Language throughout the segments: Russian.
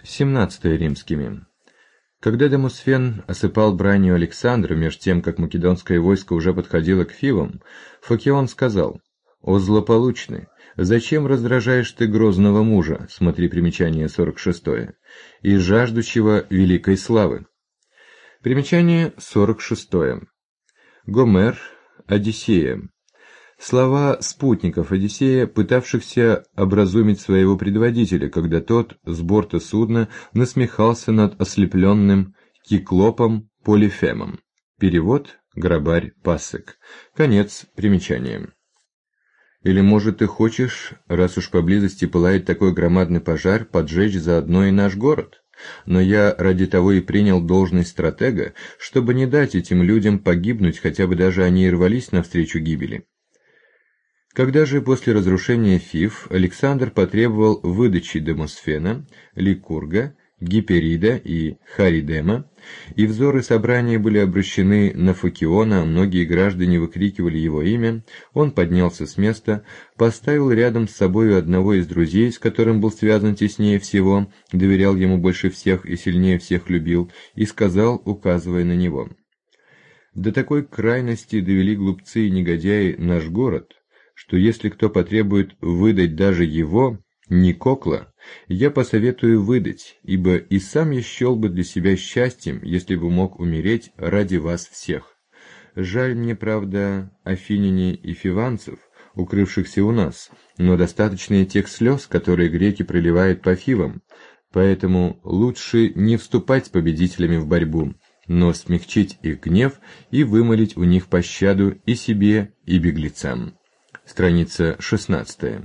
17 римскими. Когда Демосфен осыпал бранью Александра, меж тем, как македонское войско уже подходило к Фивам, Фокион сказал: «О злополучный, зачем раздражаешь ты грозного мужа, смотри примечание 46, и жаждущего великой славы?» Примечание 46. Гомер, Одиссея. Слова спутников Одиссея, пытавшихся образумить своего предводителя, когда тот с борта судна насмехался над ослепленным Киклопом Полифемом. Перевод Грабарь Пассек. Конец примечания. Или, может, ты хочешь, раз уж поблизости пылает такой громадный пожар, поджечь заодно и наш город? Но я ради того и принял должность стратега, чтобы не дать этим людям погибнуть, хотя бы даже они и рвались навстречу гибели. Когда же после разрушения Фив Александр потребовал выдачи Демосфена, Ликурга, Гиперида и Харидема, и взоры собрания были обращены на Фокиона, а многие граждане выкрикивали его имя, он поднялся с места, поставил рядом с собою одного из друзей, с которым был связан теснее всего, доверял ему больше всех и сильнее всех любил, и сказал, указывая на него: «До такой крайности довели глупцы и негодяи наш город, что если кто потребует выдать даже его, Никокла, я посоветую выдать, ибо и сам я счел бы для себя счастьем, если бы мог умереть ради вас всех. Жаль мне, правда, афиняне и фиванцев, укрывшихся у нас, но достаточно и тех слез, которые греки проливают по Фивам, поэтому лучше не вступать с победителями в борьбу, но смягчить их гнев и вымолить у них пощаду и себе, и беглецам». Страница 16.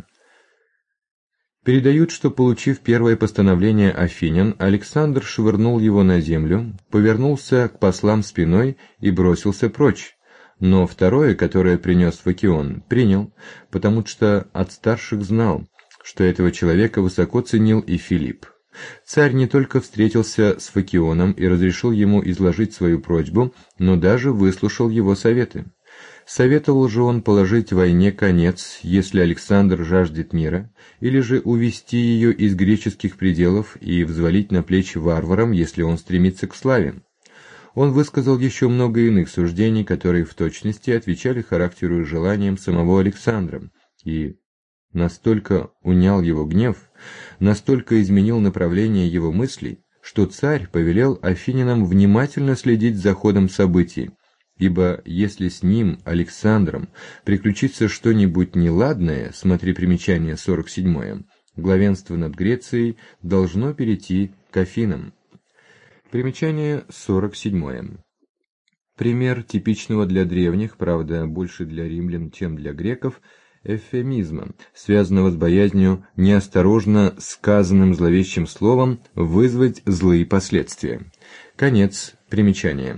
Передают, что, получив первое постановление афинян, Александр швырнул его на землю, повернулся к послам спиной и бросился прочь, но второе, которое принес Фокион, принял, потому что от старших знал, что этого человека высоко ценил и Филипп. Царь не только встретился с Фокионом и разрешил ему изложить свою просьбу, но даже выслушал его советы. Советовал же он положить войне конец, если Александр жаждет мира, или же увести ее из греческих пределов и взвалить на плечи варварам, если он стремится к славе. Он высказал еще много иных суждений, которые в точности отвечали характеру и желаниям самого Александра, и настолько унял его гнев, настолько изменил направление его мыслей, что царь повелел афинянам внимательно следить за ходом событий, ибо если с ним, Александром, приключится что-нибудь неладное, смотри примечание 47, главенство над Грецией должно перейти к Афинам. Примечание 47. Пример типичного для древних, правда, больше для римлян, чем для греков, эвфемизма, связанного с боязнью неосторожно сказанным зловещим словом вызвать злые последствия. Конец примечания.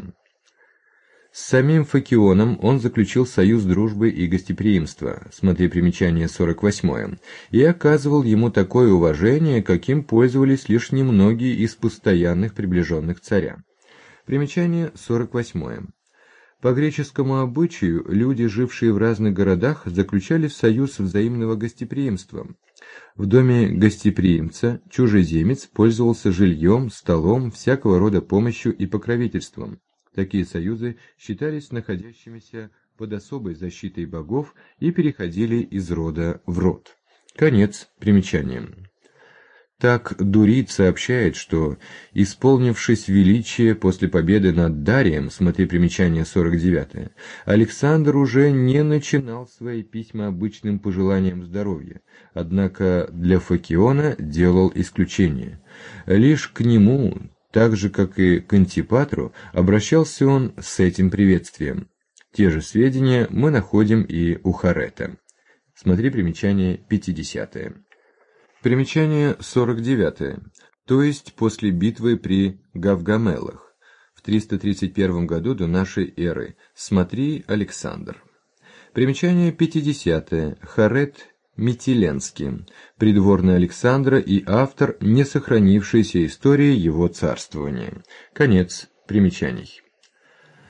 С самим Фокионом он заключил союз дружбы и гостеприимства, смотри примечание 48, и оказывал ему такое уважение, каким пользовались лишь немногие из постоянных приближенных царя. Примечание 48. По греческому обычаю люди, жившие в разных городах, заключали союз взаимного гостеприимства. В доме гостеприимца чужеземец пользовался жильем, столом, всякого рода помощью и покровительством. Такие союзы считались находящимися под особой защитой богов и переходили из рода в род. Конец примечания. Так Дурит сообщает, что, исполнившись величия после победы над Дарием, смотри примечание 49, Александр уже не начинал свои письма обычным пожеланием здоровья, однако для Фокиона делал исключение. Лишь к нему, так же, как и к Антипатру, обращался он с этим приветствием. Те же сведения мы находим и у Харета. Смотри примечание 50. Примечание 49. То есть после битвы при Гавгамелах в 331 году до нашей эры. Смотри Александр. Примечание 50. Харет Митиленский, придворный Александра и автор несохранившейся истории его царствования. Конец примечаний.